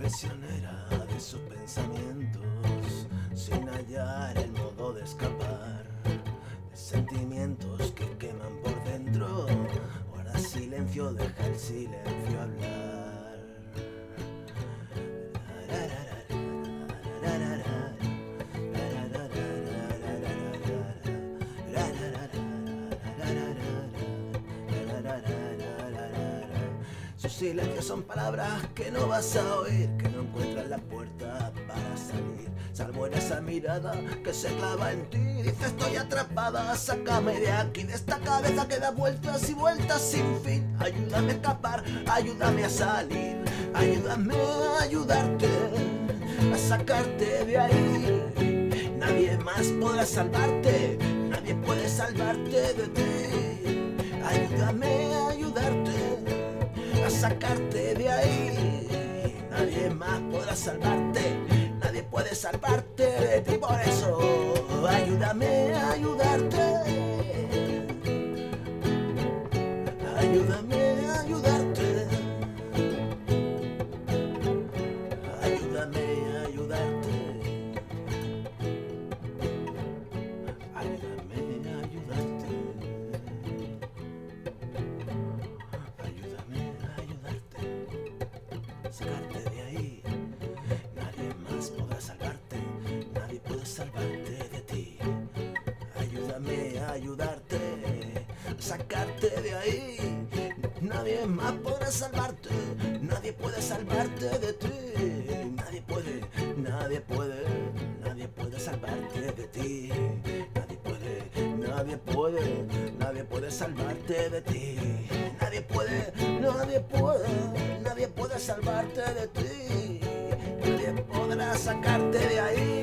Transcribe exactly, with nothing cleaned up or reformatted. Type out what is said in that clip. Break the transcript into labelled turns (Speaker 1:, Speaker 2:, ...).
Speaker 1: prisionera de sus pensamientos, sin hallar el modo de escapar de sentimientos que queman por dentro. Ahora silencio, deja el silencio hablar. Sus silencios son palabras que no vas a oír, que no encuentran la puerta para salir, salvo en esa mirada que se clava en ti. Dice: estoy atrapada, sácame de aquí, de esta cabeza que da vueltas y vueltas sin fin. Ayúdame a escapar, ayúdame a salir, ayúdame a ayudarte, a sacarte de ahí. Nadie más podrá salvarte, nadie puede salvarte de ti. Ayúdame a ayudarte, a sacarte de ahí. Nadie más podrá salvarte, nadie puede salvarte de ti. Por eso, ayúdame a ayudarte, ayúdame a ayudarte, ayúdame a ayudarte, ayúdame a ayudarte. Sacarte de ahí. Nadie más podrá salvarte, nadie puede salvarte de ti. Ayúdame a ayudarte, a sacarte de ahí. Nadie más podrá salvarte, nadie puede salvarte de ti. Nadie puede, nadie puede, nadie puede salvarte de ti. Nadie puede, nadie puede, nadie puede salvarte de ti. Nadie puede, nadie puede, nadie puede salvarte de ti. Nadie podrá sacarte de ahí.